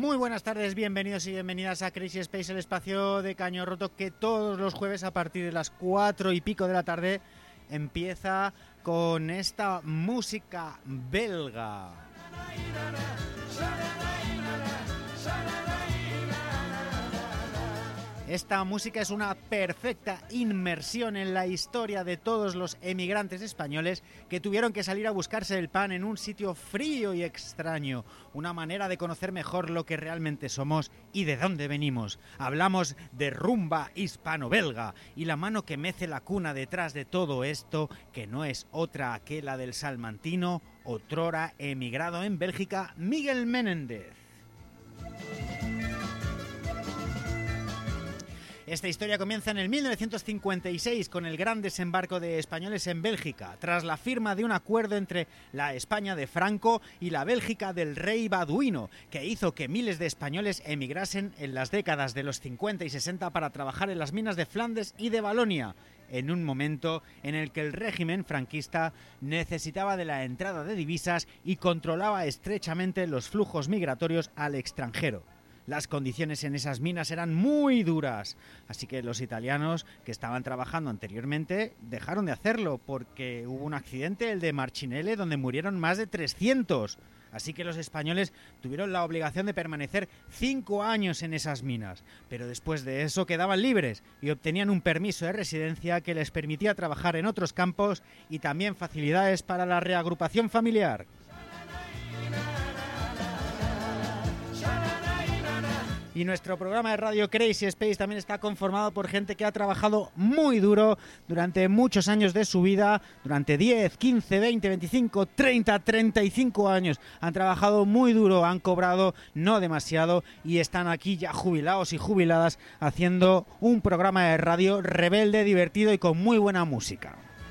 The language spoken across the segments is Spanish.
Muy buenas tardes, bienvenidos y bienvenidas a Crazy Space, el espacio de Caño Roto que todos los jueves a partir de las 4 y pico de la tarde empieza con esta música belga. Esta música es una perfecta inmersión en la historia de todos los emigrantes españoles que tuvieron que salir a buscarse el pan en un sitio frío y extraño. Una manera de conocer mejor lo que realmente somos y de dónde venimos. Hablamos de rumba hispano-belga y la mano que mece la cuna detrás de todo esto, que no es otra que la del salmantino, otrora emigrado en Bélgica, Miguel Menéndez. Esta historia comienza en el 1956 con el gran desembarco de españoles en Bélgica, tras la firma de un acuerdo entre la España de Franco y la Bélgica del rey Baduino, que hizo que miles de españoles emigrasen en las décadas de los 50 y 60 para trabajar en las minas de Flandes y de Valonia, en un momento en el que el régimen franquista necesitaba de la entrada de divisas y controlaba estrechamente los flujos migratorios al extranjero. Las condiciones en esas minas eran muy duras, así que los italianos que estaban trabajando anteriormente dejaron de hacerlo porque hubo un accidente, el de Marcinelle, donde murieron más de 300. Así que los españoles tuvieron la obligación de permanecer 5 años en esas minas, pero después de eso quedaban libres y obtenían un permiso de residencia que les permitía trabajar en otros campos y también facilidades para la reagrupación familiar. Y nuestro programa de radio Crazy Space también está conformado por gente que ha trabajado muy duro durante muchos años de su vida, durante 10, 15, 20, 25, 30, 35 años. Han trabajado muy duro, han cobrado no demasiado y están aquí ya jubilados y jubiladas haciendo un programa de radio rebelde, divertido y con muy buena música.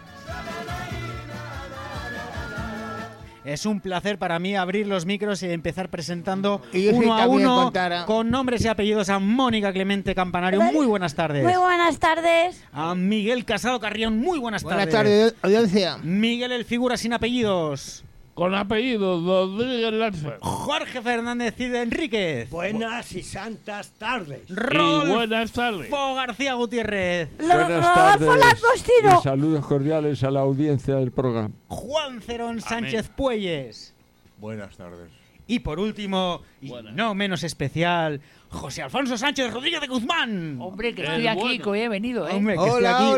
Es un placer para mí abrir los micros y empezar presentando uno a uno con nombres y apellidos a Mónica Clemente Campanario. Muy buenas tardes. Muy buenas tardes. A Miguel Casado Carrión. Muy buenas tardes. Buenas tardes, audiencia. Miguel el figura sin apellidos. Con apellidos, Rodríguez Lanza. Jorge Fernández Cid Enríquez. Buenas y santas tardes. Y buenas tardes. García Gutiérrez. Buenas tardes y saludos cordiales a la audiencia del programa. Juan Cerón Sánchez Puelles. Buenas tardes. Y por último, y no menos especial, José Alfonso Sánchez Rodríguez de Guzmán. Hombre, que estoy aquí, que hoy he venido, ¿eh? Hombre, que hola, estoy aquí.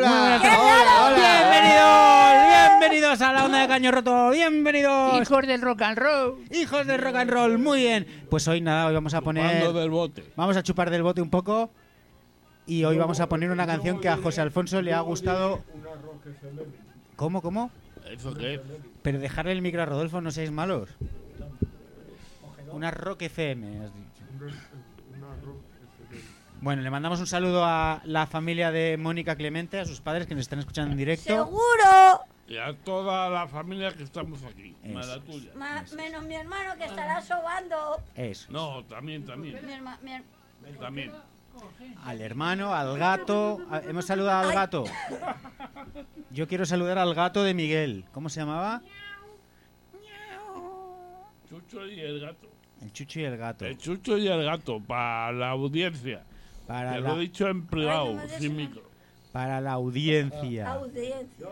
hola. Bienvenidos a la onda de Caño Roto. Bienvenidos. Hijos del rock and roll. Hijos del rock and roll. Muy bien. Pues hoy nada, hoy vamos a poner... Chupando del bote. Vamos a chupar del bote un poco. Y hoy vamos a poner una canción que a José Alfonso le ha gustado... ¿Cómo? ¿Eso qué? Pero dejarle el micro a Rodolfo, no seáis malos. Una Rock FM, has dicho. Bueno, le mandamos un saludo a la familia de Mónica Clemente, a sus padres que nos están escuchando en directo. ¡Seguro! Y a toda la familia que estamos aquí. Eso. Más la tuya. Menos mi hermano que estará sobando. Eso. No, también. También. Al hermano, al gato. Hemos saludado al gato. Yo quiero saludar al gato de Miguel. ¿Cómo se llamaba? Chucho y el gato. El Chucho y el gato. El Chucho y el gato, para la audiencia. Te lo he dicho en privado, sin micro. Para la audiencia. Audiencia.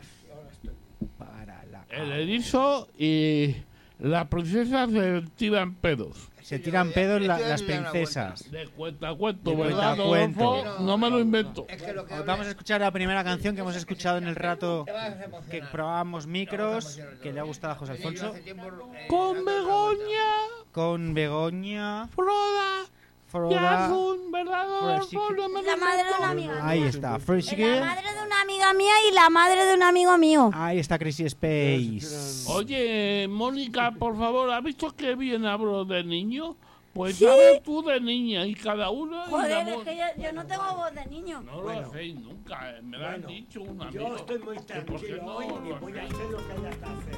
El erizo y la princesa se tiran pedos. Se tiran pedos las princesas. De cuentacuento, De ¿verdad? cuentacuento. No me lo invento. Vamos a escuchar la primera canción que hemos escuchado en el rato que probábamos micros, que le ha gustado a José Alfonso. Con Begoña. Con Begoña. Froda. Yazun, ¿verdad? La madre de una amiga mía. Ahí está, La madre de una amiga mía y la madre de un amigo mío. Ahí está Crazy Space. Oye, Mónica, por favor, ¿has visto que bien hablo de niño? Pues ¿Sí? sabes tú de niña y cada uno... Joder, es que yo no tengo voz de niño. No lo hacéis nunca, me lo han dicho un amigo. Yo estoy muy tranquilo hoy y voy a hacer lo que haya que hacer.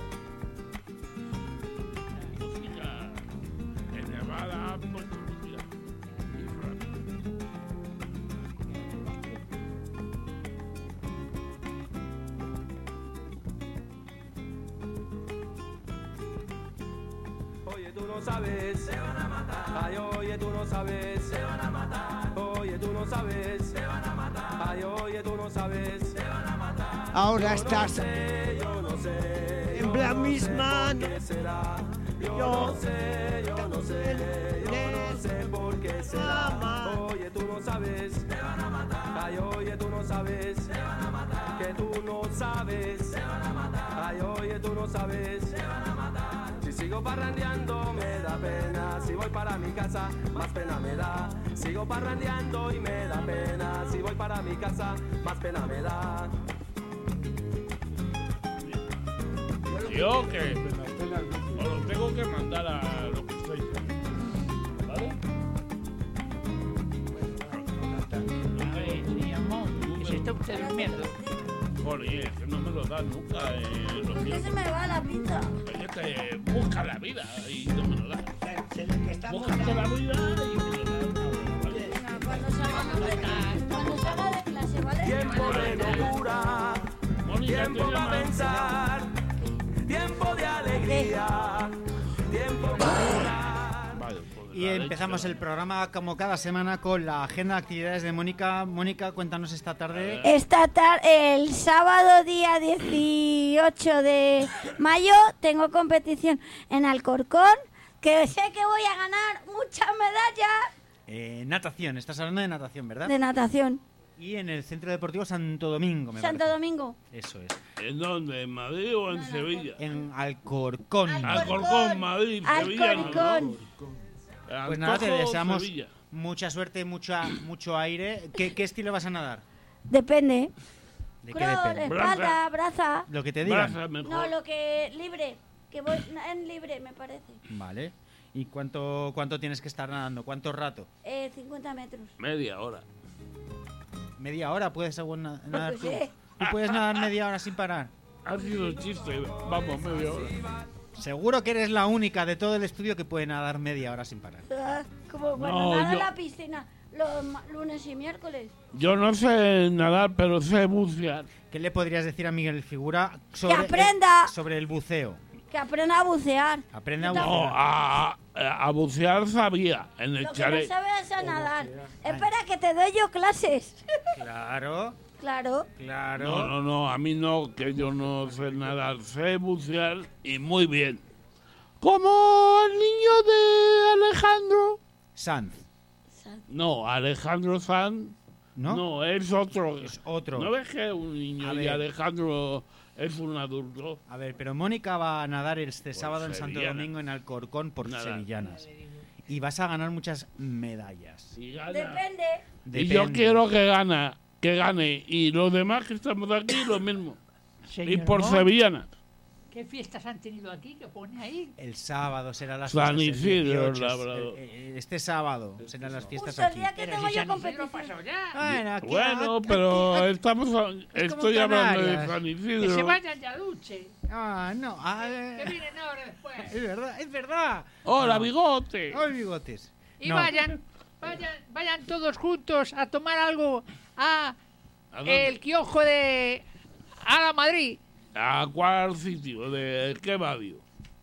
Música elevada, pues música. Oye, tú no sabes, se van a matar. Ay, oye, tú no sabes, se van a matar. Oye, tú no sabes, se van a matar. Ay, oye, tú no sabes, se van a matar. Ahora estás Yo no sé, en la misma. ¿qué será? Yo no sé por qué será. Oye, tú no sabes, te van a matar. Ay, oye, tú no sabes, te van a matar. Que tú no sabes, te van a matar. Ay, oye, tú no sabes, te van a matar. Si sigo parrandeando me da pena. Si voy para mi casa, más pena me da. Sigo parrandeando y me da pena. Si voy para mi casa, más pena me da. Yo que os lo tengo que mandar a lo que estáis, ¿vale? Se está usted durmiendo. Joder, es que no me lo dan nunca. ¿Por qué se me va la pizza? Es que te busca la vida y no me lo das. Búscate la vida y me lo das. Venga, cuando salga de clase, ¿vale? Tiempo de locura, Mónica, tiempo te para llaman. pensar, tiempo de alegría, tiempo para volar. Vale, pues Y la empezamos leche, el programa como cada semana con la agenda de actividades de Mónica. Mónica, cuéntanos esta tarde. Esta tarde, el sábado día 18 de mayo, tengo competición en Alcorcón, que sé que voy a ganar muchas medallas Natación, estás hablando de natación, ¿verdad? de natación. Y en el Centro Deportivo Santo Domingo, me Santo parece. Domingo. Eso es. ¿En dónde? ¿En Madrid o en Sevilla? En Alcorcón. Alcorcón, Madrid, Sevilla. Alcorcón. Pues nada, te Antojo, deseamos Sevilla. mucha suerte, mucho aire. ¿Qué estilo vas a nadar? Depende. ¿De qué Crawl, depende? espalda, braza. Lo que te digan. Braza mejor. No, lo que libre. Que voy en libre, me parece. Vale. ¿Y cuánto tienes que estar nadando? ¿Cuánto rato? 50 metros. Media hora. ¿Media hora puedes nadar tú? Sí. ¿Tú puedes nadar media hora sin parar? Ha sido un chiste. Vamos, media hora. Seguro que eres la única de todo el estudio que puede nadar media hora sin parar. Como cuando No, nado en yo- la piscina los lunes y miércoles. Yo no sé nadar, pero sé bucear. ¿Qué le podrías decir a Miguel Figura ¡Que aprenda! sobre el buceo? Que aprenda a bucear. Aprende a Yo bucear. No, a bucear sabía en el Lo que chalet. no sabes es a nadar. Espera, que te doy yo clases. Claro, Claro. claro. No, a mí no, que yo no sé nadar, sé bucear y muy bien. Como el niño de Alejandro. Sanz, No, Alejandro Sanz. ¿no? No, es otro. Es otro. ¿No ves que es un niño A y ver. Alejandro es un adulto? A ver, pero Mónica va a nadar este sábado en Santo sevillana. Domingo en Alcorcón por Nada. sevillanas. Y vas a ganar muchas medallas. Y gana. Depende. Y yo Depende. quiero que gane. Y los demás que estamos aquí, lo mismo. Y Señor por Mon, sevillanas. ¿Qué fiestas han tenido aquí que pone ahí? El sábado serán las San fiestas. el Isidro, 18, Labrador. este sábado serán las fiestas Justo el aquí. día que Pero tengo si yo San Isidro ha competición. pasado ya. Bueno, aquí- Bueno, aquí- pero aquí- estamos estoy hablando de Canarias. San Que se Isidro. vayan ya a Duche. Ah, no. Que vienen ahora después. Es verdad, es verdad. ¡Hola, No. bigote! ¡Ay, bigotes! Y No. vayan todos juntos a tomar algo a ¿A dónde? el kiosco de a la Madrid. ¿A cuál sitio? ¿De qué barrio?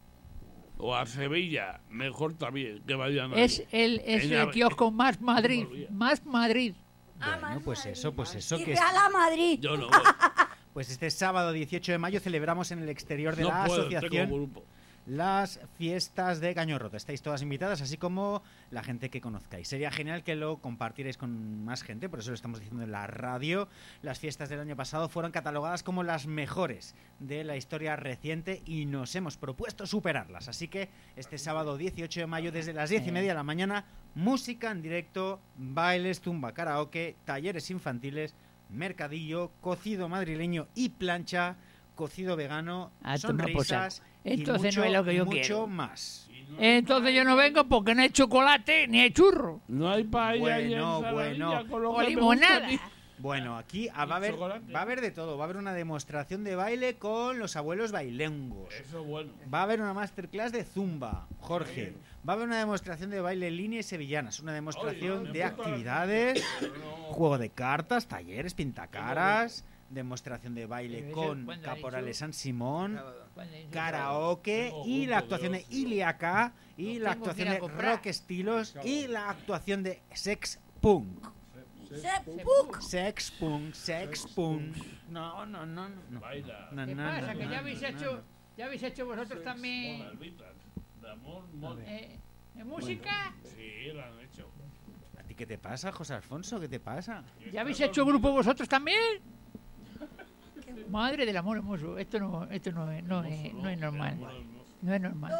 O a Sevilla, mejor también, que vayan a... Es el Ella- kiosco más Madrid. Volvía. Más Madrid. Bueno, pues eso, que Dice a la Madrid. Yo no voy. pues este sábado 18 de mayo celebramos en el exterior de No la puedo, asociación tengo grupo. las fiestas de Caño Roto. Estáis todas invitadas, así como la gente que conozcáis. Sería genial que lo compartierais con más gente, por eso lo estamos diciendo en la radio. Las fiestas del año pasado fueron catalogadas como las mejores de la historia reciente y nos hemos propuesto superarlas. Así que este sábado 18 de mayo, desde las 10:30 de la mañana, música en directo, bailes, zumba, karaoke, talleres infantiles, mercadillo, cocido madrileño y plancha, cocido vegano, A tomar por sonrisas saco. y Entonces mucho, no es lo que yo mucho quiero. más. Entonces yo no vengo porque no hay chocolate ni hay churro. No hay paella y Bueno, ensaladilla bueno. con lo O que me limonada. gusta a mí. Bueno, aquí va a haber de todo. Va a haber una demostración de baile con los abuelos bailengos. Eso es bueno. Va a haber una masterclass de zumba, Jorge. Va a haber una demostración de baile en línea y sevillanas. Una demostración Oye, de actividades, juego de cartas, talleres, pintacaras. demostración de baile Pero eso, con ¿cuándo ha Caporales dicho? San Simón, ¿Cuándo ha dicho? karaoke Tengo y la grupo actuación de de Iliaca y la tengo que actuación ir a de comprar. Rock Estilos y la actuación de Sex Punk. Sex Punk. No. Baila. No, ¿Qué no, pasa? no, Que no, ya habéis no, hecho, no. ya habéis hecho vosotros también Albitas. De amor, ¿de música. Sí, lo han hecho. ¿A ti qué te pasa, José Alfonso? ¿Qué te pasa? ¿Ya habéis hecho grupo vosotros también? Madre del amor hermoso, esto no es normal. No es normal.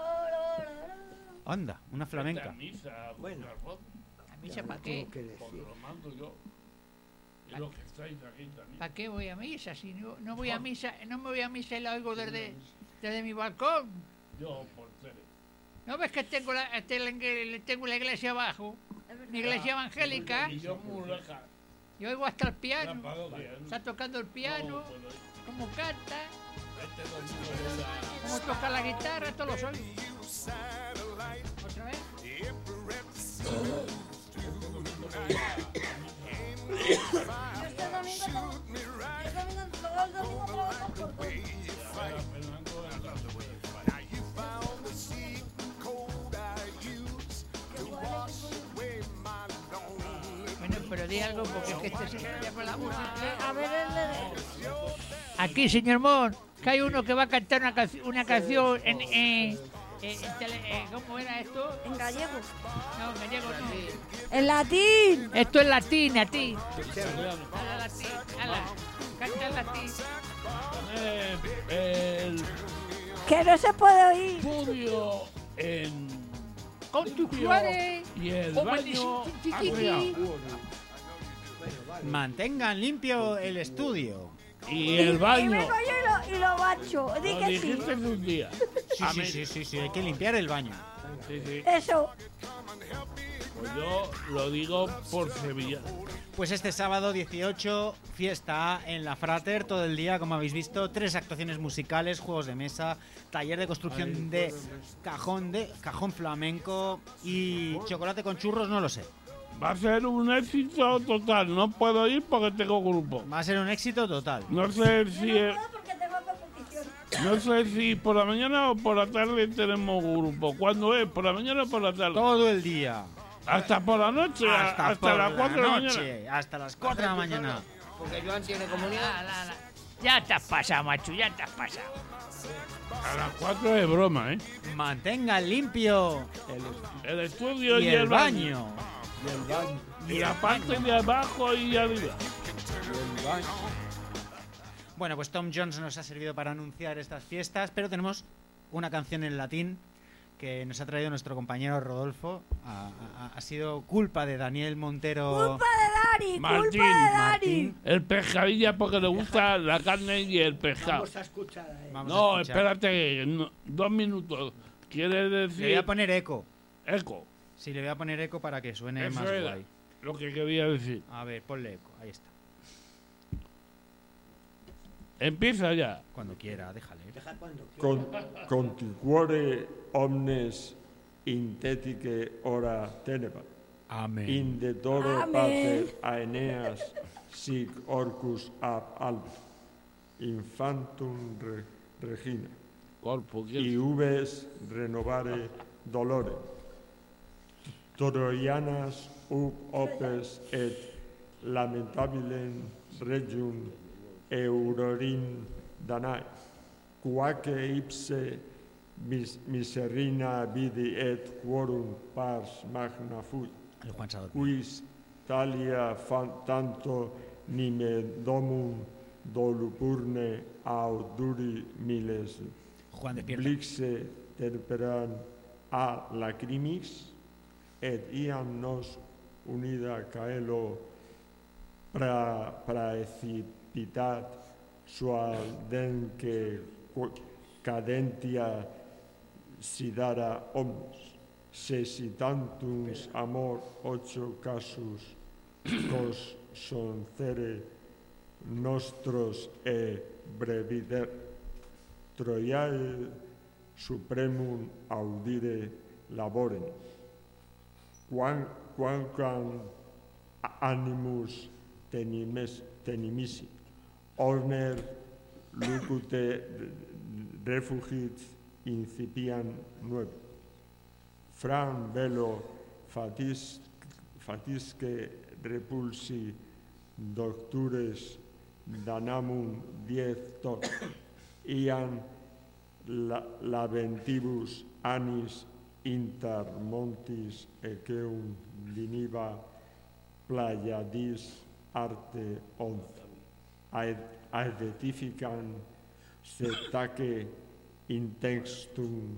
Anda, una flamenca. Bueno. ¿A misa para qué? ¿Qué decir? Lo mando yo. Y lo que estáis aquí también. ¿Para qué voy a misa? Si no voy a misa, no me voy a misa y la oigo desde mi balcón. Yo, por tele. ¿No ves que tengo la iglesia abajo? Mi iglesia evangélica. Y yo muy lejos. Y oigo hasta el La piano. parodia. Está tocando el piano. No puedo ir. Cómo canta. Este domingo Cómo toca la guitarra. Todos los oigo. ¿Otra vez? Bueno, pero di algo porque es que este señor ya con la música. A ver, Aquí, señor Mon, que hay uno que va a cantar una canción ¿cómo era esto? en gallego. No, en gallego no. En latín. Esto es latín, a ti. Ala, latín, ala. Canta en latín. el Que no se puede oír. estudio en Con tus flores. y el Oh, baño chiqui. arriba. Mantengan limpio el estudio. Y el Y baño. vengo yo y lo bacho. Di Lo que sí. dijiste un día. Sí, hay que limpiar el baño. Sí, sí. Eso. Pues yo lo digo por Sevilla. Pues este sábado 18, fiesta en la Frater, todo el día, como habéis visto, 3 actuaciones musicales, juegos de mesa, taller de construcción de cajón flamenco y chocolate con churros, no lo sé. Va a ser un éxito total. No puedo ir porque tengo grupo. Va a ser un éxito total. No sé si Porque tengo competición. no sé si por la mañana o por la tarde tenemos grupo. ¿Cuándo es? ¿Por la mañana o por la tarde? Todo el día. Hasta por la noche, hasta por las 4 de la mañana. noche, hasta las 4 de la mañana. Porque Joan tiene comunión. Ya te has pasado, macho, ya te has pasado. A las 4 es broma, ¿eh? Mantengan limpio El estudio y el baño. Y la parte de abajo y arriba. Bueno, pues Tom Jones nos ha servido para anunciar estas fiestas, pero tenemos una canción en latín que nos ha traído nuestro compañero Rodolfo. Ha sido culpa de Daniel Montero. Culpa de Dani. Martín, Culpa de Dani. Martín. El pescadilla porque le gusta la carne y el pescado. Vamos a escuchar a él. Vamos a No, escuchar. espérate, 2 minutos. Quiere Le voy decir a poner eco. eco. Sí, le voy a poner eco para que suene Eso más era guay. lo que quería decir. A ver, ponle eco. Ahí está. Empieza ya. Cuando quiera, déjale. Deja cuando Conticuore omnes intetice ora teneba. Amén. In de toro Amén. pater Aeneas sic orcus ab alba. Infantum regina. Corpo, Y ubes renovare dolore. Troianas ub opes et lamentabilem regium Eurorin Danae, quaque ipse miserrina vidi et quorum pars magna fui, El Juan Sadot. quis talia tanto nime domum dolupurne auduri miles Juan, despierta. blixe temperan a lacrimis, et iam nos unida caelo praecipitat suadenque cadentia sidara omnes, sesitantus amor 8 casus cos soncere nostros e brevider Troiae supremum audire laborem, quamquam animus tenimissi, Orner lucute refugit incipian 9. Fran velo fatisque repulsi doctores danamum 10 tot, ian laventibus annis inter montis equeum viniva playadis arte 11. Aedetifican setaque in textum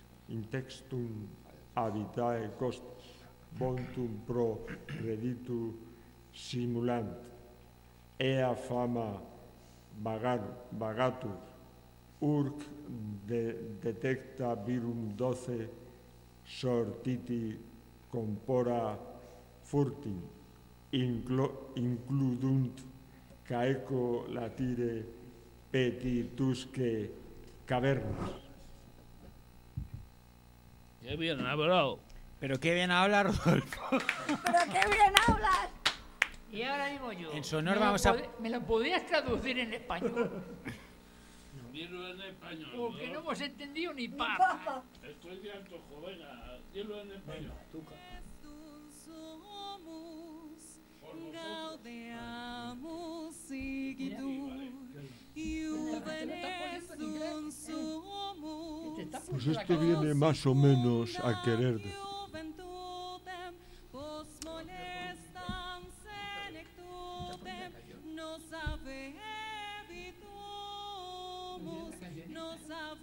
habitae costis, bontum pro reditu simulant, ea fama vagatur, urc detecta virum 12 sortiti compora furtim, includunt caeco latire petitusque cavernas. Qué bien hablado. Pero qué bien habla Rodolfo. Pero qué bien hablas. Y ahora digo yo. En su honor vamos a... ¿Me lo podías traducir en español? Dilo en español. Porque no hemos entendido ni papa. Estoy de antojo, venga, dilo en español. Gaudeamus sigitur, juvenes sumus. Pues esto viene más o menos a querer decir. Post molestam senectutem, nos avevitumus, nos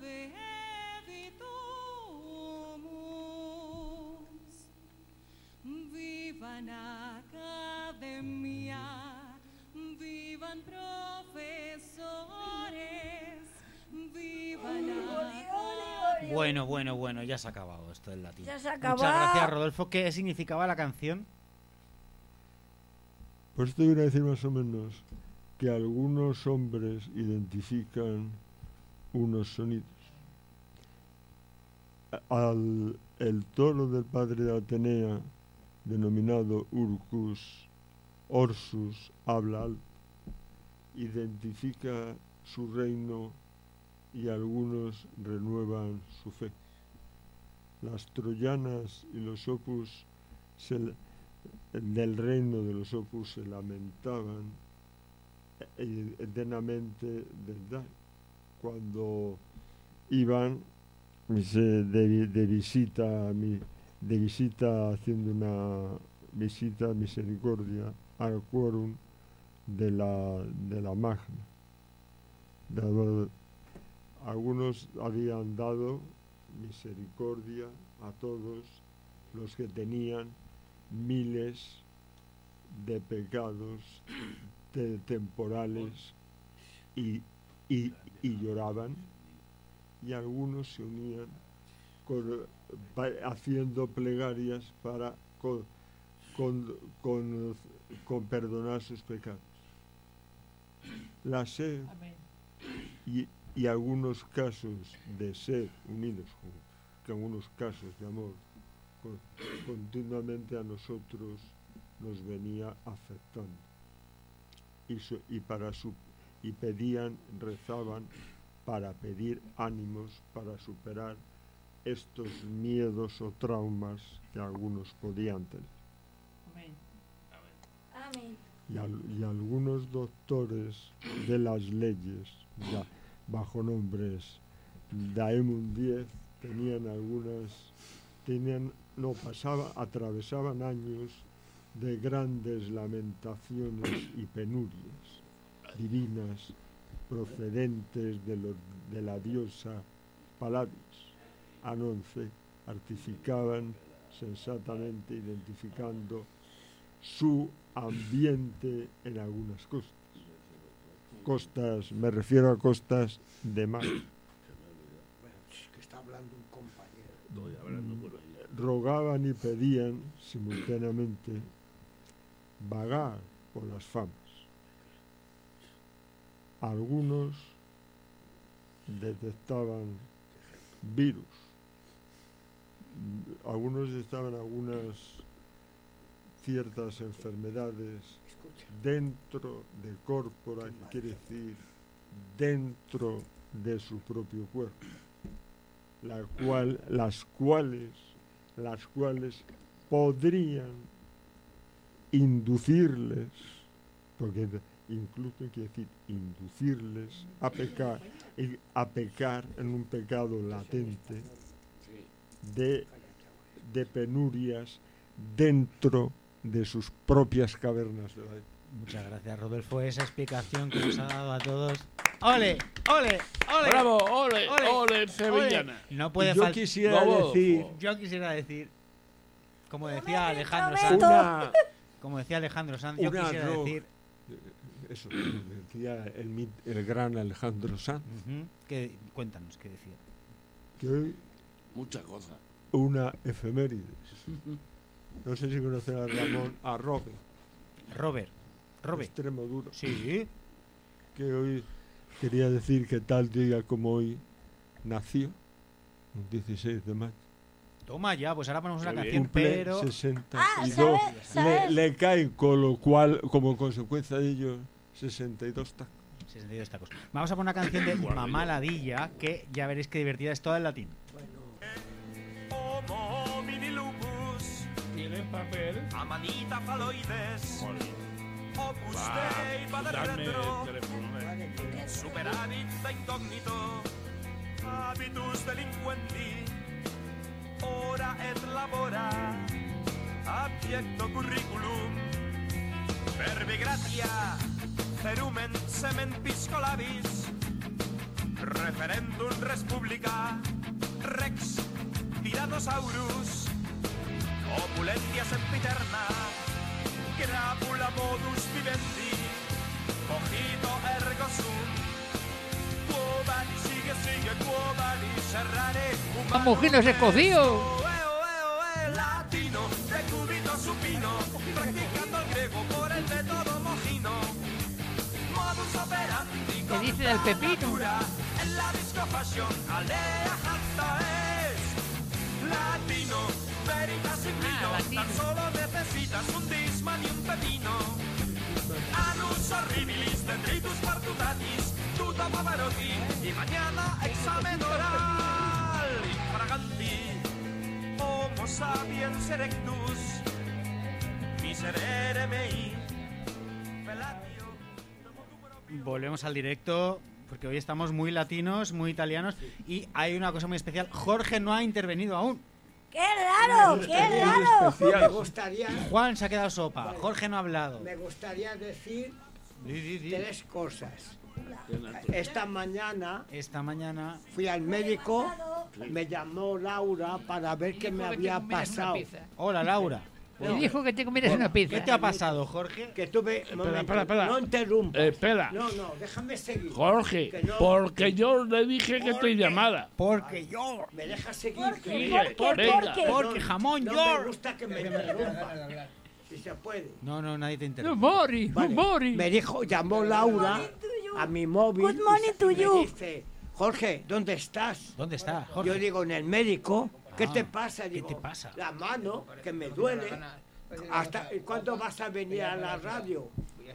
avevitumus. Vivan academia, vivan profesores, vivan Bueno, ya se ha acabado esto del latín. Ya se ha acabado. Muchas gracias, Rodolfo. ¿Qué significaba la canción? Pues esto viene a decir más o menos que algunos hombres identifican unos sonidos. El toro del padre de Atenea, denominado Orsus, habla alto, identifica su reino y algunos renuevan su fe. Las troyanas y los opus del reino de los opus se lamentaban eternamente del cuando iban de visita haciendo una visita misericordia al quórum de la Magna. Algunos habían dado misericordia a todos los que tenían miles de pecados temporales y lloraban, y algunos se unían haciendo plegarias para con perdonar sus pecados. La sed y algunos casos de sed unidos con algunos casos de amor continuamente a nosotros nos venía afectando y pedían, rezaban para pedir ánimos para superar estos miedos o traumas que algunos podían tener. Amén. Y algunos doctores de las leyes, bajo nombres Daemon 10, atravesaban años de grandes lamentaciones y penurias divinas procedentes de la diosa Paladis. Anonce artificaban sensatamente identificando su ambiente en algunas costas, me refiero a costas de mar. Que está hablando un compañero. Rogaban y pedían simultáneamente vagar por las famas. Algunos detectaban virus, algunos estaban algunas ciertas enfermedades dentro de córpora, que quiere decir dentro de su propio cuerpo, las cuales podrían inducirles, porque incluso quiere decir inducirles a pecar en un pecado latente de penurias dentro de sus propias cavernas de la vida. Muchas gracias, Rodolfo, esa explicación que nos ha dado a todos. ¡Ole! ¡Ole! ¡Ole! ¡Bravo! ¡Ole! ¡Ole! ¡Ole! ¡Sevillana! No puede Yo faltar. quisiera decir, como decía Alejandro prometo. Sanz, yo quisiera decir eso decía el gran Alejandro Sanz, cuéntanos qué decía. que hoy Muchas cosas. una efemérides. No sé si conocen a Robert, extremo duro, Sí. que hoy quería decir que tal día como hoy nació, un 16 de mayo. Toma ya, pues ahora ponemos una Qué canción, Cumple pero 62. ¿sabes? Le caen, con lo cual, como consecuencia de ello, 62 tacos. 62 tacos. Vamos a poner una canción de Mamá Ladilla, que ya veréis que divertida es toda en latín. Homo homini lupus, ¿Tiene papel? amanita faloides, opus Va, dei padre dame retro, el teléfono. superavit da incognito, habitus delinquenti, ora et labora, abiecto curriculum, verbi gratia, ferumen semen piscolabis, referendum res publica, rex Tyrannosaurus, opulentia sempiterna, crapula modus vivendi, cogito ergo sum, quo vadis sigue, quo vadis errare humanum. Vamos, que nos escoció. Latino, decúbito supino, practicando el griego por el método mojino. Modus operandi, ¿Qué dice del pepino? cultura, en la discofashion, alea hasta es. Latino, veritas inclino, latino. tan solo necesitas un disman y un pepino. Anus horribilis, detritus partutatis, tuta pavarotti, y mañana examen oral. Infraganti, homo sapiens erectus, miserere mei, felatio. Volvemos al directo, porque hoy estamos muy latinos, muy italianos, y hay una cosa muy especial. Jorge no ha intervenido aún. ¡Qué raro! ¡Qué raro! Me gustaría, Juan se ha quedado sopa. Jorge no ha hablado. me gustaría decir Di. 3 cosas. Esta mañana Esta mañana fui al médico, me llamó Laura para ver qué me había pasado. Hola, Laura. Me dijo que te comieras una pizza. ¿Qué te ha pasado, Jorge? Que tuve... Espera. No interrumpas. Espera. No, déjame seguir. Jorge, Que no- porque yo le dije que te llamara. Porque yo. ¿Me dejas seguir? Sigue, ¿Por qué? venga. ¿Por qué? Porque jamón, No yo. me gusta que me interrumpas. Si se puede. No, nadie te No interesa. mori, no Vale. mori. Me dijo, llamó Laura a mi móvil. Good morning to y me you. dice, Jorge, ¿dónde estás? ¿Dónde está, Jorge? Yo digo, en el médico. ¿Qué te pasa? ¿qué Digo, te pasa? La mano, que me duele. ¿Cuándo vas a venir a la radio?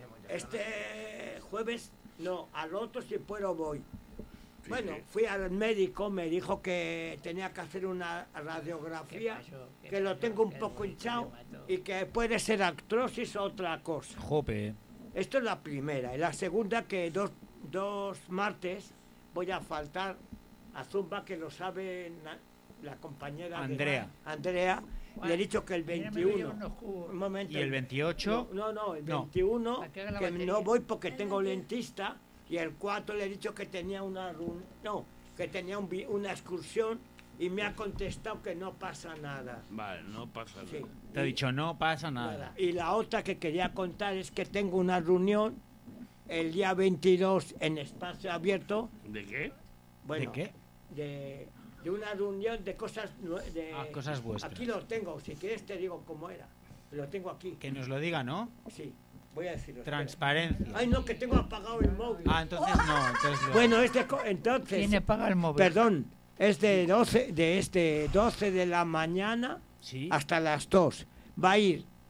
Este jueves, no, al otro si puedo voy. Bueno, fui al médico, me dijo que tenía que hacer una radiografía, que lo tengo un poco hinchado y que puede ser artrosis o otra cosa. Jope. Esto es la primera. Y la segunda, que dos martes voy a faltar a Zumba, que lo sabe la compañera Andrea. Le he dicho que el 21. Un momento. ¿Y el 28? No, el No. 21, ¿A qué haga la que batería? no voy porque tengo dentista. Y el 4 le he dicho que tenía que tenía una excursión y me ha contestado que no pasa nada. Vale, no pasa nada. Sí. Te ha dicho, no pasa nada. Y la otra que quería contar es que tengo una reunión el día 22 en espacio abierto. ¿De qué? Bueno, ¿De qué? de una reunión de cosas... Cosas vuestras. Aquí lo tengo, si quieres te digo cómo era. Lo tengo aquí. Que nos lo diga, ¿no? Sí, voy a decirlo. espera. Transparencia. Ay, no, que tengo apagado el móvil. Entonces no. Entonces Bueno, entonces... ¿Quién paga el móvil? Perdón, es de 12 de la mañana Sí. hasta las 2. Va a ir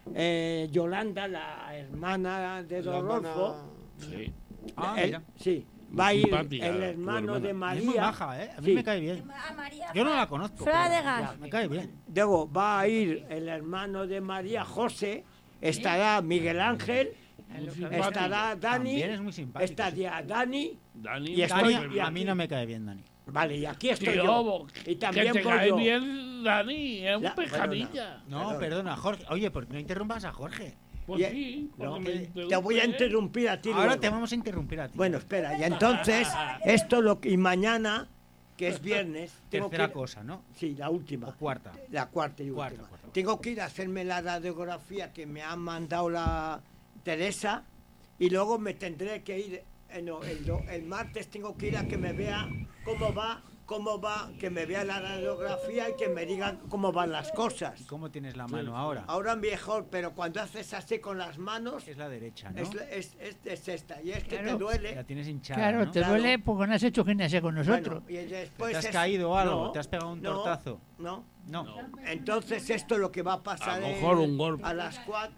Yolanda, la hermana de Don Rodolfo. Sí. Mira. Sí, va a ir Simpática, el tu hermano hermana. de María. Es muy baja, ¿eh? A mí Sí. me cae bien. A María Yo no la conozco. Fra pero de Gas. Me cae bien. Luego va a ir el hermano de María, José. Estará Miguel Ángel. Estará Dani. También es muy simpático. Estaría Dani. Dani, Y estoy- Dani, a mí no me cae bien, Dani. Vale, y aquí estoy Tío, yo. Y también que te voy cae yo. bien Dani, es un La- pejanilla. No, perdona, Jorge. Oye, ¿por qué no interrumpas a Jorge? Pues Y- sí, porque no, me te interrumpe. voy a interrumpir a ti Ahora luego. te vamos a interrumpir a ti. Bueno, espera, y entonces, esto lo que... Y mañana, que es viernes... tengo tercera que ir- cosa, ¿no? Sí, la última. O cuarta. La cuarta y Cuarta, última. cuarta. Tengo que ir a hacerme la radiografía que me ha mandado la Teresa y luego me tendré que ir, el martes tengo que ir a que me vea cómo va, que me vea la radiografía y que me digan cómo van las cosas. ¿Y cómo tienes la mano ahora? Ahora mejor, pero cuando haces así con las manos, Es la derecha, ¿no? es esta. Y es que Claro. te duele. La tienes hinchada, Claro, ¿no? te Claro. duele porque no has hecho gimnasia con nosotros. Bueno, y después ¿Te has es- caído o algo? No, ¿Te has pegado un no, tortazo? No. No. Entonces esto es lo que va a pasar. A lo mejor en- un golpe. A las 4,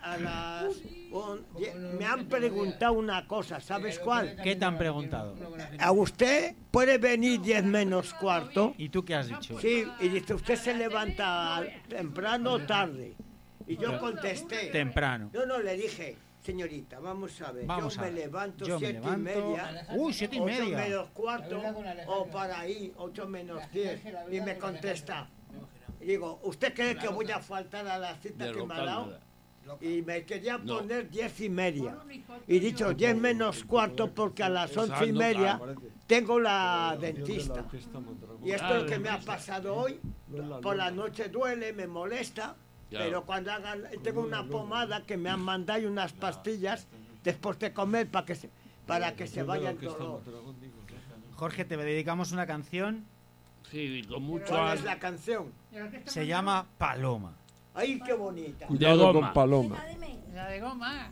me han preguntado una cosa, ¿sabes cuál? ¿Qué te han preguntado? ¿A usted puede venir 10 menos cuarto? ¿Y tú qué has dicho? Sí, y dice, ¿usted se levanta temprano o tarde? Y yo contesté. Temprano. No, le dije, señorita, vamos a ver. Vamos yo a me ver. levanto Yo me 7 y levanto. media. Uy, 7 y 8 media. menos cuarto o para ahí, 8 menos 10. Y me contesta. Y digo, ¿usted cree que voy a faltar a la cita De que me ha local, dado? ¿verdad? Y me quería No. poner 10 y media. Y dicho 10 menos cuarto porque a las 11 y media tengo la dentista. Y esto es lo que me ha pasado hoy. Por la noche duele, me molesta. Claro. Pero cuando hagan, tengo una pomada que me han mandado y unas pastillas después de comer para que se vaya el dolor. Jorge, te dedicamos una canción. Sí, con mucho ¿Cuál es ánimo. la canción? Se llama Paloma. ¡Ay, qué bonita! Cuidado goma. con Paloma. La de goma.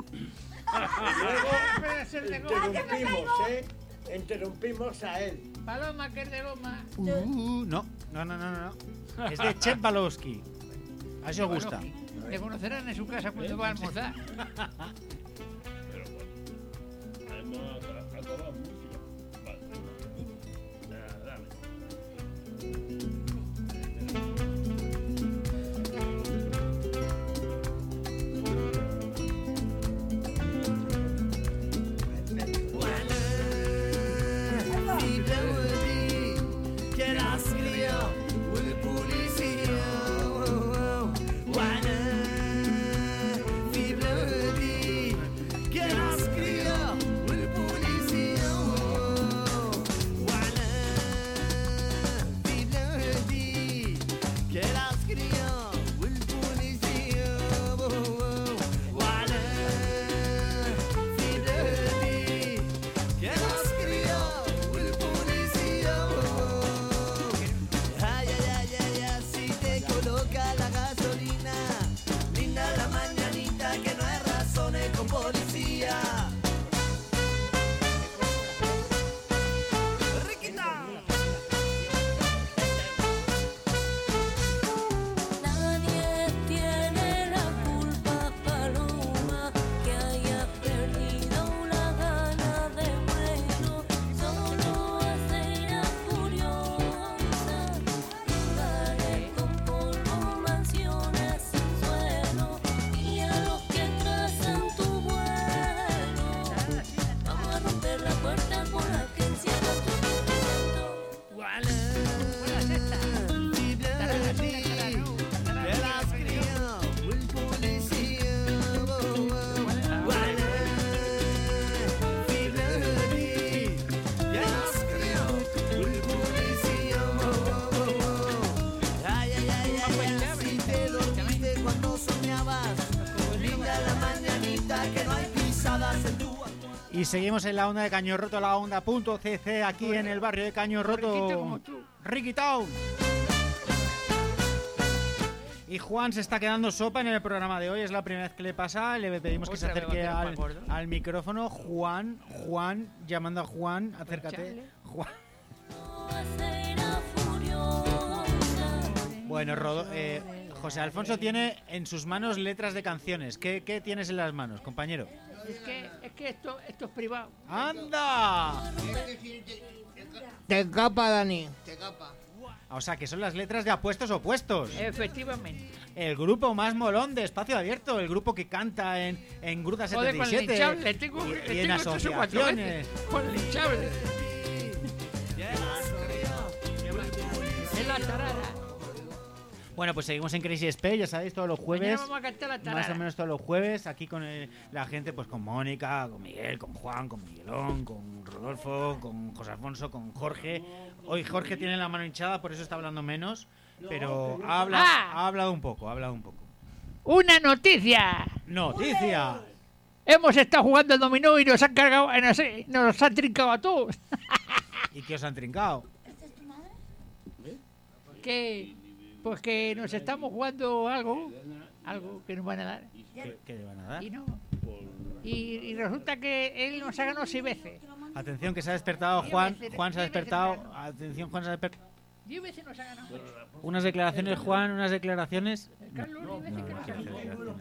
Luego Puede ser de goma. interrumpimos a él. Paloma, que es de goma. No. Es de Chet Balowski. A ver si os gusta. Le conocerán en su casa cuando va a almorzar. A toda música. Vale. Dale. Nadie tiene la culpa, Paloma, que haya perdido la gana de bueno. Solo hace la furiosa, dale con polvo, mansiones sin suelo. Y a los que trazan tu vuelo, vamos a romper la puerta por la que encierras tu sufrimiento. Y seguimos en la onda de Caño Roto, la onda.cc, aquí en el barrio de Caño Roto. Ricky Town. Y Juan se está quedando sopa en el programa de hoy, es la primera vez que le pasa, le pedimos que se Otra vez acerque va a hacer Juan Gordo. al micrófono. Juan, llamando a Juan, acércate. Juan. José Alfonso tiene en sus manos letras de canciones. ¿Qué tienes en las manos, compañero? Es que esto es privado. ¡Anda! Te capa, Dani. O sea, que son las letras de Apuestos Opuestos. Efectivamente. El grupo más molón de Espacio Abierto, el grupo que canta en Gruta Joder, con el 77 hinchable, y en tengo 3 o 4 asociaciones. veces. Con el hinchable. Es la tarara. Bueno, pues seguimos en Crazy Space, ya sabéis, todos los jueves. Mañana vamos a cantar la tarara. Más o menos todos los jueves, aquí con la gente, pues con Mónica, con Miguel, con Juan, con Miguelón, con Rodolfo, con José Alfonso, con Jorge. Hoy Jorge tiene la mano hinchada, por eso está hablando menos, pero ha hablado un poco, ¡Una noticia! ¡Noticia! Hemos estado jugando el dominó y nos han cargado, nos han trincado a todos. ¿Y qué os han trincado? Pues que nos estamos jugando algo que nos van a dar. ¿Qué le van a dar? Y no. Y resulta que él nos ha ganado 6 veces. Atención, que se ha despertado Juan. Juan se ha despertado. Atención, Juan se ha despertado. 10 veces nos ha ganado. Unas declaraciones, Juan, unas declaraciones. Carlos, 10 veces que nos ha ganado.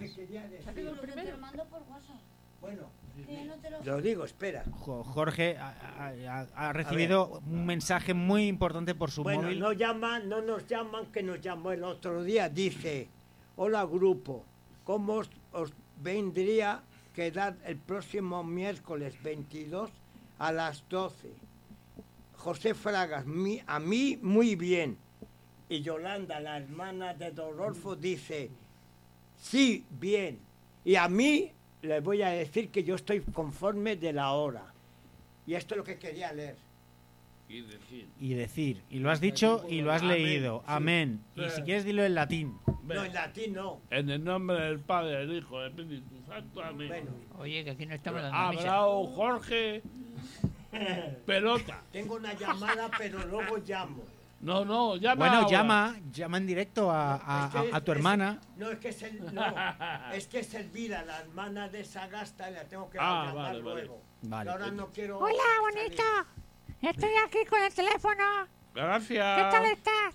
Bueno, lo digo, espera. Jorge ha recibido un mensaje muy importante por su móvil. No nos llaman, que nos llamó el otro día. Dice: hola grupo, ¿cómo os vendría quedar el próximo miércoles 22 a las 12? José Fragas, a mí muy bien. Y Yolanda, la hermana de Rodolfo, dice: sí, bien. Y a mí les voy a decir que yo estoy conforme de la hora. Y esto es lo que quería leer. Y decir. Y lo has dicho y lo has leído. Amén. Sí. Y si quieres, dilo en latín. No, en latín no. En el nombre del Padre, del Hijo, del Espíritu Santo. Amén. Bueno, Oye, que aquí no estamos dando Ha misa. hablado Jorge Pelota. tengo una llamada, pero luego llamo. No, llama Bueno, ahora. llama en directo a tu hermana. No, es que es Elvira, la hermana de Sagasta, la tengo que llamar vale. luego. Vale. Ahora no quiero... Hola, bonito. Estoy aquí con el teléfono. Gracias. ¿Qué tal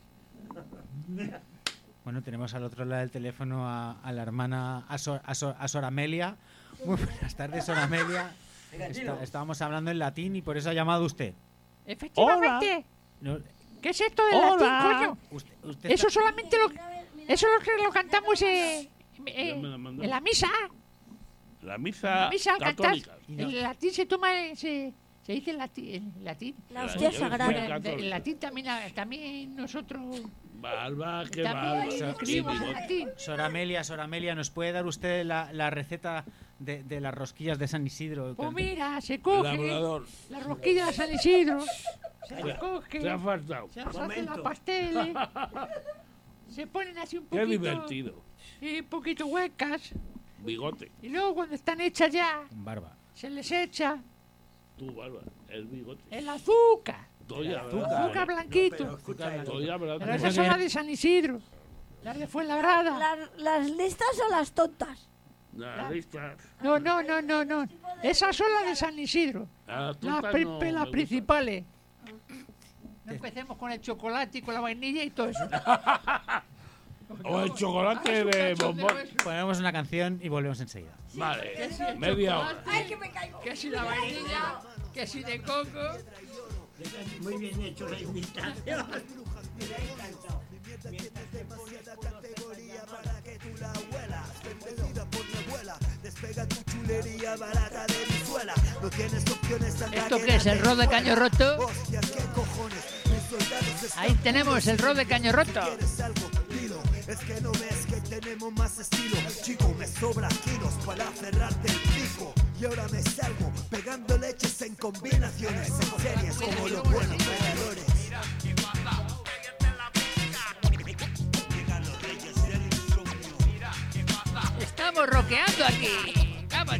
estás? Bueno, tenemos al otro lado del teléfono a la hermana, a Sor Amelia. Muy buenas tardes, Sor Amelia. Estábamos hablando en latín y por eso ha llamado usted. Efectivamente. No, ¿Qué es esto del latín, coño? usted Eso está- solamente eso es lo que lo cantamos Ya me la mandó. en la misa. La misa Misa al cantar. católica. El latín se toma, se dice en latín. La hostia Yo sagrada. soy Bueno, católico. en latín también nosotros Barba, que también barba. escribimos en latín. Sor Amelia, ¿nos puede dar usted la receta de las rosquillas de San Isidro? Pues mira, se coge Labrador. la rosquilla de San Isidro, se coge, Se ha faltado. se las hace Momento. la pasteles, se ponen así un Qué poquito, divertido. un poquito huecas, Bigote. y luego cuando están hechas ya, Con barba. se les echa Tú, barba. El bigote. el azúcar, Toya, azúcar blanquito, Pero escucha, Toya, pero ¿verdad? esas son las de San Isidro, las de Fuenlabrada. ¿Las listas o las tontas? La lista. No, esas son las de San Isidro, La las tuta no me gusta. principales. No empecemos con el chocolate y con la vainilla y todo eso. O el chocolate de bombón. Ponemos una canción y volvemos enseguida. Vale, media hora. ¡Ay, que me caigo! Que si la vainilla, que si de coco. muy bien hecho la invitación. ¿Esto qué es? ¿El rod de caño roto? Ahí tenemos el rod de caño roto. Es que no ves que tenemos más estilo. Chico, me sobra kilos para cerrarte el pico. Y ahora me salgo pegando leches en combinaciones, en series como los buenos peleadores. Estamos rockeando aquí. ¡Vámonos!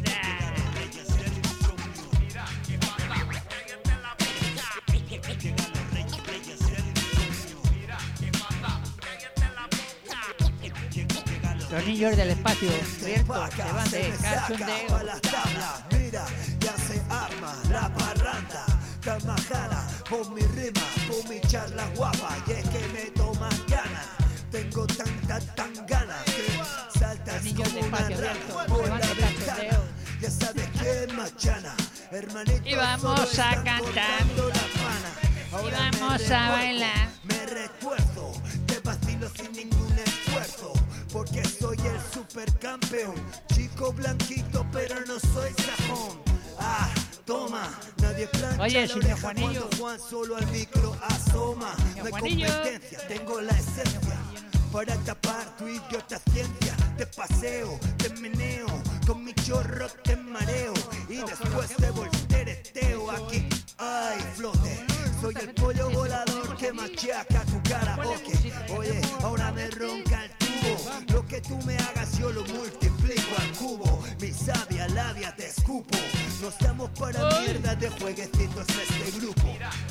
Los niños del espacio abierto se van de cachondeo. las tablas, mira, ya se arma la parranda. Tamajara, por mi rima, por mi charla guapa. Y es que me toman ganas tengo tanta gana que saltas como una rata por la ventana. Ya sabes que mañana, hermanito, Y vamos a cantar. Y vamos a bailar. Me retuerzo, te vacilo sin ningún esfuerzo, porque soy el supercampeón. Chico blanquito, pero no soy sajón. Ah, toma, nadie plancha. Oye, la señor oreja Juanillo. cuando Juan solo al micro asoma. No hay Juanillo. competencia, tengo la esencia para tapar tu idiota ciencia. Te paseo, te meneo, con mi chorro te mareo y después te voltereteo. Aquí hay flote, soy el pollo volador que machaca tu cara. Ok, oye, ahora me ronca el tubo. Lo que tú me hagas yo lo multiplico al cubo. Mi sabia labia te escupo. No estamos para mierda de jueguecitos este grupo.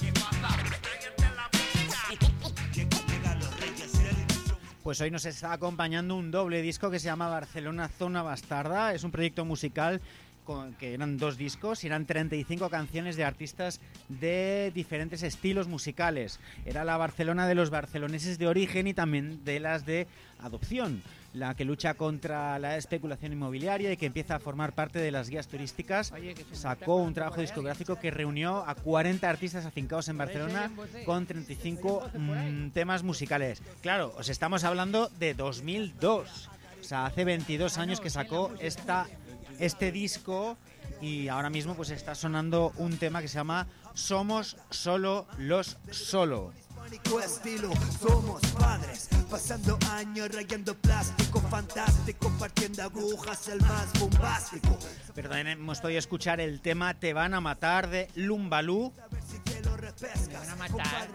Pues hoy nos está acompañando un doble disco que se llama Barcelona Zona Bastarda. Es un proyecto musical que eran 2 discos y eran 35 canciones de artistas de diferentes estilos musicales. Era la Barcelona de los barceloneses de origen y también de las de adopción, la que lucha contra la especulación inmobiliaria y que empieza a formar parte de las guías turísticas. Sacó un trabajo discográfico que reunió a 40 artistas afincados en Barcelona con 35 temas musicales. Claro, os estamos hablando de 2002, o sea, hace 22 años que sacó este disco, y ahora mismo pues está sonando un tema que se llama Somos Solo los Solo. Estilo, somos padres, pasando años rayando plástico fantástico, partiendo agujas, el más bombástico. Pero también hemos podido escuchar el tema Te van a matar de Lumbalú. Te van a matar.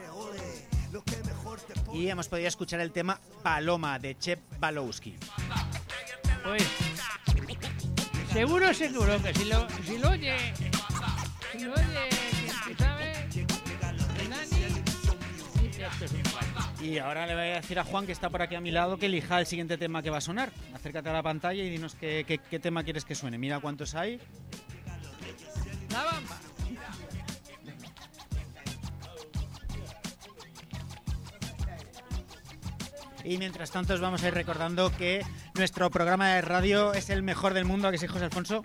Y hemos podido escuchar el tema Paloma de Chep Balowski. Pues seguro que si lo oye quien tú sabes, el Dani, dice esto es un fallo. Y ahora le voy a decir a Juan, que está por aquí a mi lado, que elija el siguiente tema que va a sonar. Acércate a la pantalla y dinos qué tema quieres que suene. Mira cuántos hay. La bamba. Y mientras tanto os vamos a ir recordando que nuestro programa de radio es el mejor del mundo. ¿A que sí, José Alfonso?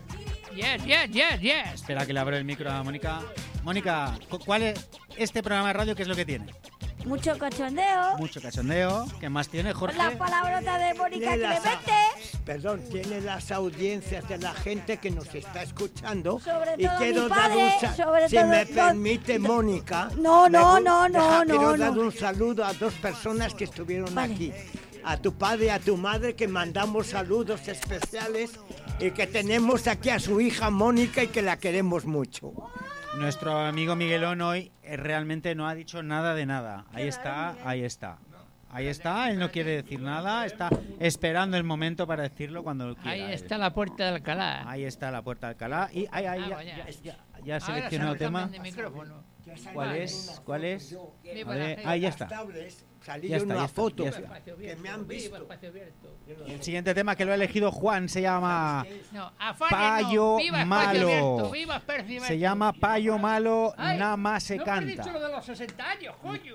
Yes. Espera que le abro el micro a Mónica. Mónica, ¿cuál es este programa de radio? ¿Qué es lo que tiene? Mucho cachondeo. Mucho cachondeo. ¿Qué más tiene, Jorge? La palabrota de Mónica Clemente. Perdón, tiene las audiencias de la gente que nos está escuchando. Sobre y todo quiero mi dar padre, si me permite, Mónica. No. Quiero dar un saludo a 2 personas que estuvieron aquí. A tu padre y a tu madre, que mandamos saludos especiales, y que tenemos aquí a su hija Mónica y que la queremos mucho. Nuestro amigo Miguelón hoy realmente no ha dicho nada de nada. Ahí está, él no quiere decir nada, está esperando el momento para decirlo cuando quiera. Ahí está la puerta de Alcalá. Ahí está la puerta de Alcalá. Y ya seleccionó el tema. ¿Cuál es? Ahí ya está. Salí en una foto que me han visto. El siguiente tema que lo ha elegido Juan se llama Payo Malo. Se llama Payo Malo, nada más se canta. No me has dicho lo de los 60 años, coño.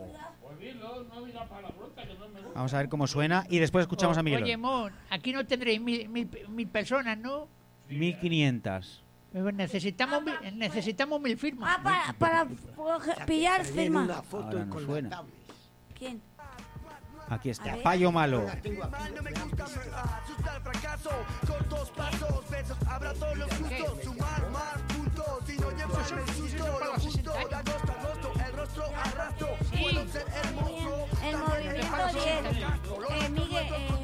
Vamos a ver cómo suena y después escuchamos a Miguel. Oye, Mon, aquí no tendréis mil personas, ¿no? 1500. Necesitamos 1000 firmas. Para pillar firmas. Ahora no suena. ¿Quién? Aquí está, Payo Malo. El movimiento 10. Miguel,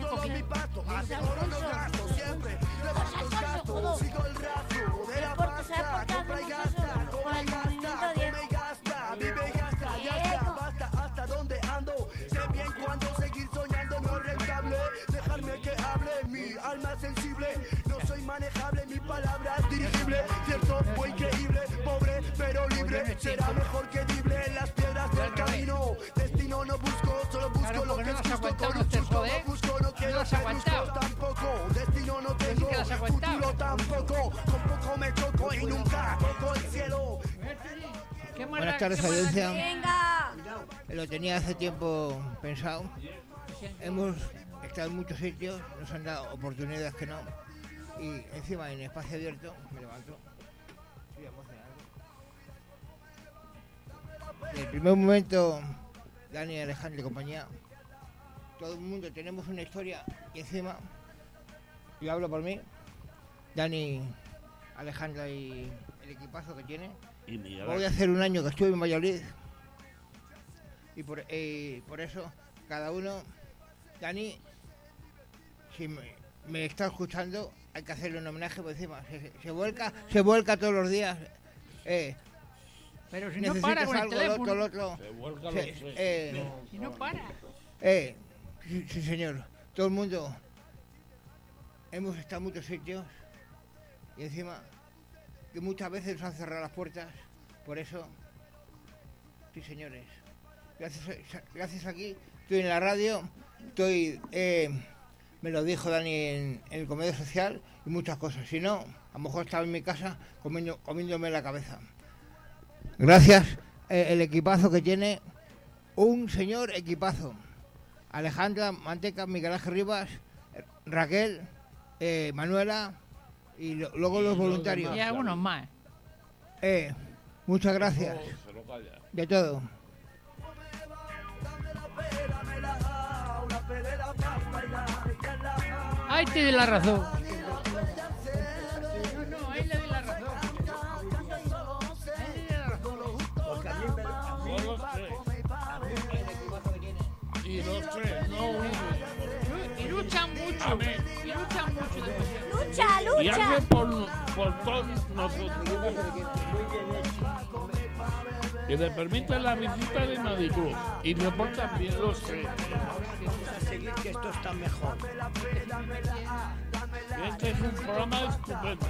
manejable, mi palabra es dirigible. Cierto o increíble, pobre pero libre. Será mejor que dible las piedras del camino. Destino no busco, solo busco lo que es justo. Con un susto no busco, no quiero ser justo tampoco. Destino no tengo, futuro tampoco. Con poco me choco y nunca toco el cielo. Buenas tardes, audiencia. Venga. Lo tenía hace tiempo pensado. hemos estado en muchos sitios, nos han dado oportunidades que no. Y encima en espacio abierto, me levanto. Estoy emocionado. En el primer momento, Dani, Alejandro y compañía, todo el mundo tenemos una historia y encima, yo hablo por mí, Dani, Alejandra y el equipazo que tiene. Y Miguel Voy a Ángel. hacer un año que estuve en Valladolid y por eso cada uno, Dani, si me está escuchando, hay que hacerle un homenaje por encima. Se vuelca todos los días. Pero si no para con el algo, teléfono. lo otro. Se vuelca Sí, los sesos. Si no para. Sí, señor. Todo el mundo hemos estado en muchos sitios y encima que muchas veces nos han cerrado las puertas. Por eso, sí, señores. Gracias aquí. Estoy en la radio. Me lo dijo Dani en el comedor social y muchas cosas. Si no, a lo mejor estaba en mi casa comiéndome la cabeza. Gracias, el equipazo que tiene, un señor equipazo. Alejandra, Manteca, Miguel Ángel Rivas, Raquel, Manuela y luego los voluntarios. Y algunos más. Muchas gracias. Se lo calla. De todo. Ahí te doy la razón. No, ahí le doy la razón. Ahí le doy la razón. No los tres. Y los tres, no uno. Y luchan mucho. Amén. Y luchan mucho después. ¡Lucha, Y lucha! hace por todos nosotros. Que le permite la visita de Madicruz. Y después también los tres. Vamos a seguir que esto está mejor. Este es un programa estupendo.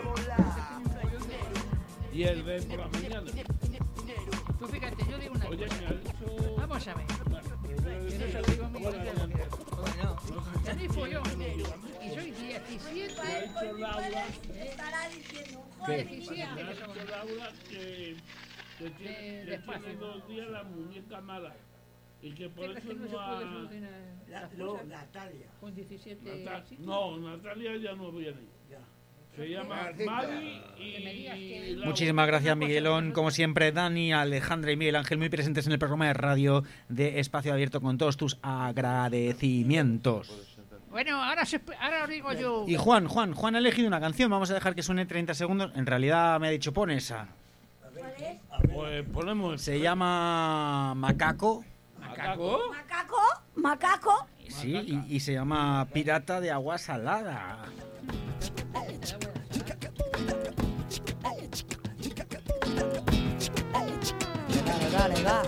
Y el de por la mañana. Tú fíjate, yo digo una Oye, cosa. me ha dicho... Vamos a ver. Que no se lo digo a mí. Ya ni follón. Y soy 17. Me ha dicho Laura, Estará diciendo, me 17 ha que dicho somos. Laura que tiene despacio. 2 días la muñeca mala. Y que por ¿Qué crees eso que no se no ha... puede solucionar las No, cosas Natalia. con 17 sitios? No, Natalia ya no viene. Ya. Se llama Mari y... Laura. Muchísimas gracias, Miguelón. Como siempre, Dani, Alejandra y Miguel Ángel muy presentes en el programa de radio de Espacio Abierto con todos tus agradecimientos. Bueno, ahora os digo yo. Y Juan ha elegido una canción. Vamos a dejar que suene 30 segundos. En realidad me ha dicho pon esa. Pues ponemos... Se llama Macaco. ¿Macaco? ¿Macaco? Sí, y se llama Pirata de Agua Salada. Dale, va.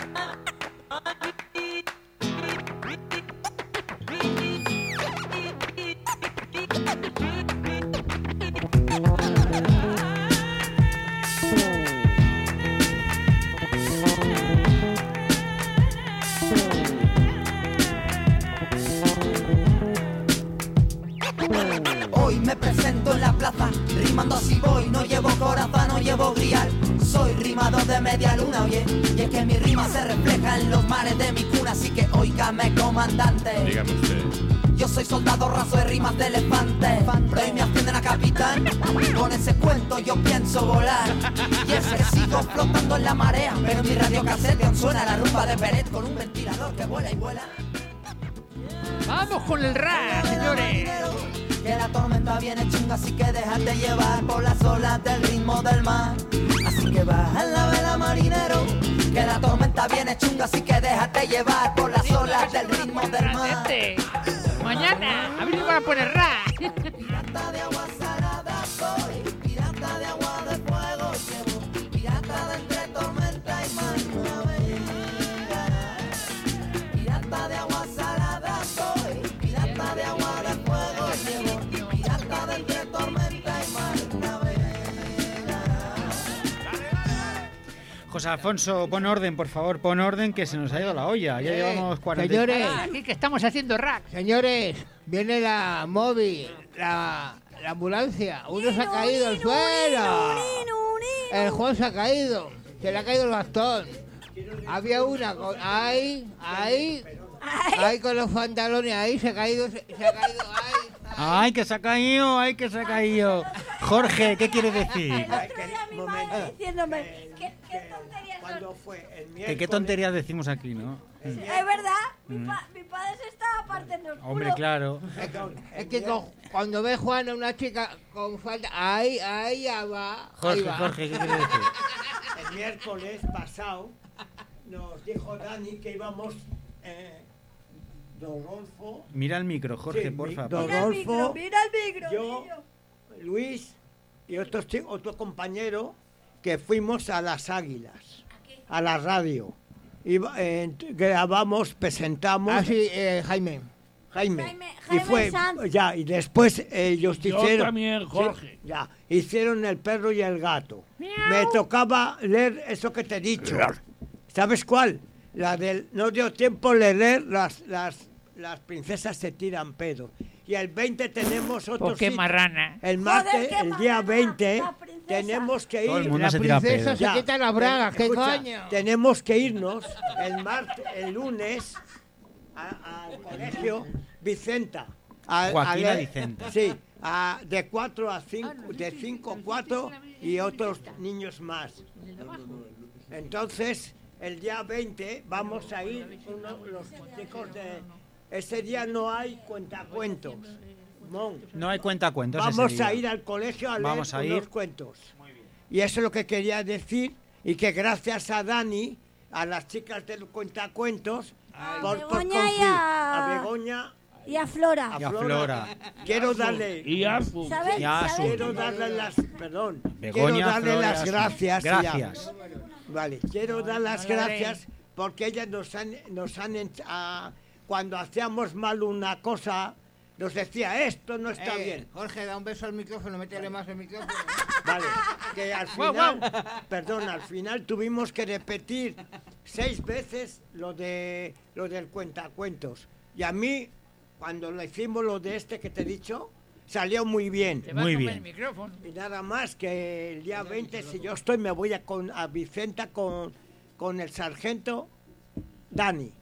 Hoy me presento en la plaza, rimando así voy, no llevo coraza, no llevo grial. Soy rimador de media luna, oye, y es que mi rima se refleja en los mares de mi cuna, así que oígame, comandante. Dígame usted. Yo soy soldado raso de rimas de elefante, pero hoy me ascienden a capitán. Con ese cuento yo pienso volar, y es que sigo flotando en la marea, pero mi radiocasete aún suena la rumba de Peret con un ventilador que vuela y vuela. Vamos con el rap, señores. Que la tormenta viene chunga, así que déjate llevar por las olas del ritmo del mar. Así que baja la vela, marinero, que la tormenta viene chunga, así que déjate llevar por las olas del ritmo del mar. Mañana, a ver si van a poner rap. Pirata de agua salada soy, pirata de agua de fuego llevo, pirata de entre tormenta y mar navega. Pirata de agua salada soy, pirata de agua de fuego llevo, pirata de entre tormenta y mar navega. José Alfonso, pon orden, por favor, pon orden que se nos ha ido la olla. Ya llevamos 40. Señores, Aquí que estamos haciendo rap. señores, viene la móvil, la ambulancia. Uno se ha caído al suelo. El Juan se ha caído. Se le ha caído el bastón. Había una con... Ahí. Ahí con los pantalones, ahí se ha caído, ahí. ¡Ay, que se ha caído! ¡Ay, que se ha caído! Jorge, ¿qué quiere decir? El otro día mi madre diciéndome, ¿qué tonterías son? ¿Cuándo fue? El ¿Qué miércoles. tonterías decimos aquí, no? Es verdad, mi padre se estaba partiendo el culo. Hombre, claro. Es que cuando ve Juan a una chica con falda, ahí ya va. Jorge, ¿qué quiere decir? El miércoles pasado nos dijo Dani que íbamos... Rodolfo... Mira el micro, Jorge, Sí, porfa. Rodolfo, Mira el micro, yo, niño. Luis y otro compañero que fuimos a las Águilas, a la radio. Grabamos, presentamos... Ah, sí, Jaime. Y fue, Sanz. ya, y después ellos Yo hicieron... también, Jorge. Sí, ya, hicieron El perro y el gato. Me tocaba leer eso que te he dicho. ¿Sabes cuál? La del... No dio tiempo de leer las princesas se tiran pedo. Y el 20 tenemos otro ¿Por qué sitio. marrana? El martes, Joder, qué el día marrana, 20, la princesa. tenemos que Todo el ir... mundo La se tira princesa pedo. se Ya, quita las bragas, ¿qué escucha, coño? Tenemos que irnos el lunes al colegio Vicenta. Joaquina Vicenta. Sí, de 4 a 5, de 5 a 4 y otros niños más. Entonces, el día 20 vamos a ir los chicos de... Ese día no hay cuentacuentos. No hay cuentacuentos Vamos ese día. a ir al colegio a leer Vamos a ir. unos cuentos. Y eso es lo que quería decir, y que gracias a Dani, a las chicas del cuentacuentos, por Begoña y confiar, a- Begoña, Y a Flora. Y a Flora. quiero darle... Y Azu. ¿Sabes? Y a Azu. Quiero darle las... Perdón. Begoña, quiero darle Flora, las Azu. gracias. Gracias. Vale, quiero dar las gracias porque ellas cuando hacíamos mal una cosa, nos decía, esto no está bien. Jorge, da un beso al micrófono, métele más el micrófono. Vale, que al final, perdón, al final tuvimos que repetir 6 veces lo del cuentacuentos. Y a mí, cuando lo hicimos lo de este que te he dicho, salió muy bien. Te va a Muy comer bien. el micrófono. Y nada más que el día 20, si yo estoy, me voy a Vicenta con el sargento Dani.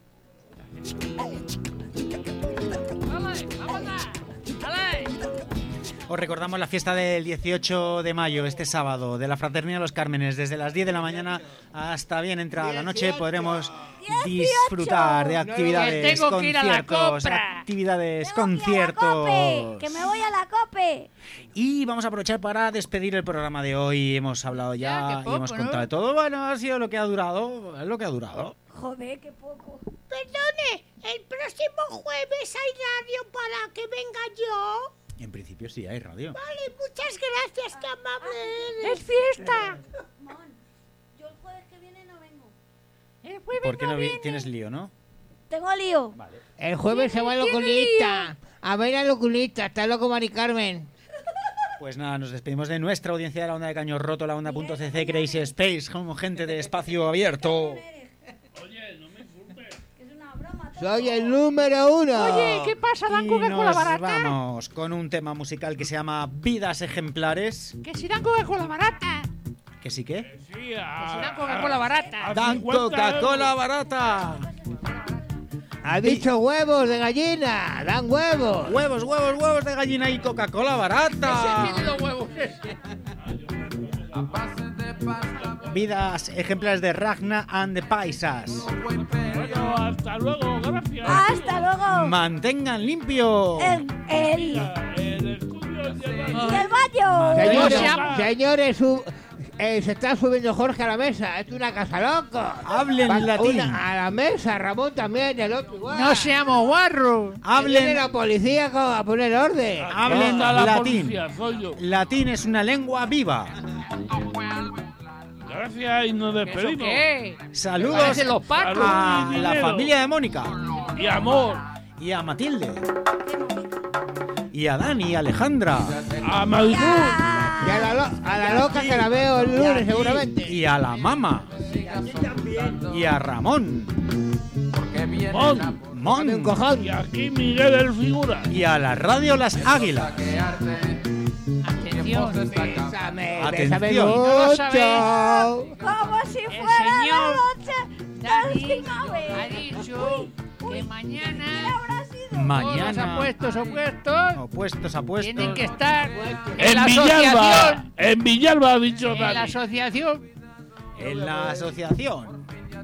Os recordamos la fiesta del 18 de mayo, este sábado, de la Fraternidad de los Cármenes. Desde las 10 de la mañana hasta bien entrada la noche podremos disfrutar de actividades, Que tengo que ir a la conciertos, compra. actividades, Tengo que ir a la conciertos. COPE, que me voy a la COPE. Y vamos a aprovechar para despedir el programa de hoy. Hemos hablado ya, qué y poco, hemos ¿no? contado de todo. Bueno, ha sido lo que ha durado, es lo que ha durado. Joder, qué poco. Perdone, el próximo jueves hay radio para que venga yo. En principio sí, hay radio. Vale, muchas gracias, qué amable eres. ¡Es fiesta! Mon, yo el jueves que viene no vengo. El jueves ¿Por qué no viene. tienes lío, no? Tengo lío. El jueves se va al ¿Tiene oculista. A ver al oculista, está loco Mari Carmen. Pues nada, nos despedimos de nuestra audiencia de la onda de Caño Roto, la onda.cc, Crazy Space, como gente de espacio abierto. Oye, no me insultes. Es una broma. Soy el número 1. Oye, ¿qué pasa? ¿Dan Y Coca-Cola nos barata? vamos con un tema musical que se llama Vidas Ejemplares. Que si dan Coca-Cola barata. ¿Que sí qué? Sí, Que si dan Coca-Cola barata. ¡Dan 50 Coca-Cola euros. barata! Ha dicho huevos de gallina, dan huevos. ¡Huevos, huevos, huevos de gallina y Coca-Cola barata! Ese tiene los huevos ese. Vidas ejemplares de Ragna and the Paisas. Bueno, hasta luego, gracias. Hasta luego. Mantengan limpio. El estudio es de y el baño. Señores, se está subiendo Jorge a la mesa. Es una casa loco. Hablen latín. A la mesa, Ramón también, el otro igual. No seamos guarros. Viene Hablen, la policía a poner orden. hablen la latín. policía, soy yo. Latín es una lengua viva. Gracias y nos ¿Eso despedimos. qué? Saludos Parecen los pacos. a Salud y la dinero. familia de Mónica Y amor. y a Matilde y a Dani y a Alejandra A Maidú. Y a la loca que la veo el lunes seguramente. y a la mama y a Ramón, Mon. Dame un cojón. Y aquí Miguel el figura. y a la radio Las Águilas. Atención. Bésame, Atención. bésame No lo mucho. Como si fuera la señor noche del Dani 19. ha dicho que mañana. Mañana. Todos opuestos. Opuestos a puestos. Tienen que estar En la Villalba. asociación. En Villalba ha dicho En la Dani. asociación. En la asociación.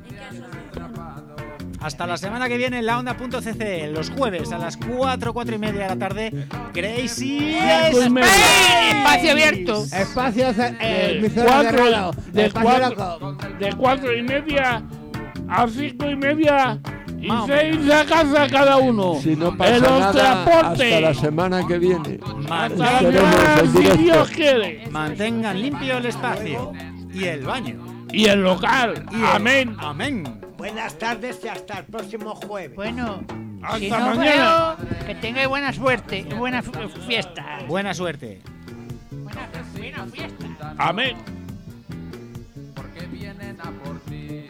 Hasta la semana que viene en la onda.cc, los jueves a las 4:30 de la tarde. Crazy Espacio abierto. Espacio De emisora de radio. de Espacio cuatro- loco. de 4:30 a 5:30 y Más o 6 a casa cada uno. Si no En pasa los nada, transportes. hasta la semana que viene. Hasta la Tenemos semana, el si directo. Dios quiere. Mantengan limpio el espacio y el baño. Y el local. Y el- Amén. Amén. Buenas tardes y hasta el próximo jueves. Bueno, Hasta si no mañana. veo, que tengáis buena suerte, buena fiesta. Buena suerte. Buena fiesta. Amén. Porque vienen a por ti.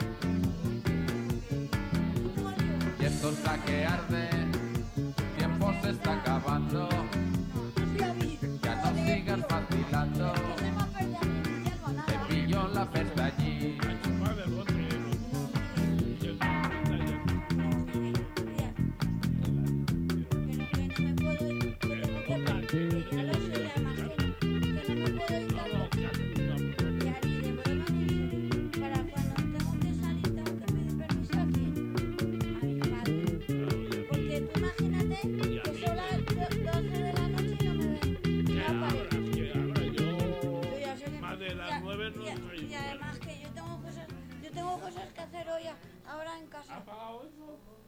Y esto es la que arde, tiempo se está acabando. Ya no sigas vacilando, te pillo la festa allí. Porque tú imagínate que son las 12 de la noche y no me ven. Ya paré. Yo ya sé que- Más de las 9 no estoy. Y además que yo tengo cosas que hacer hoy ahora en casa.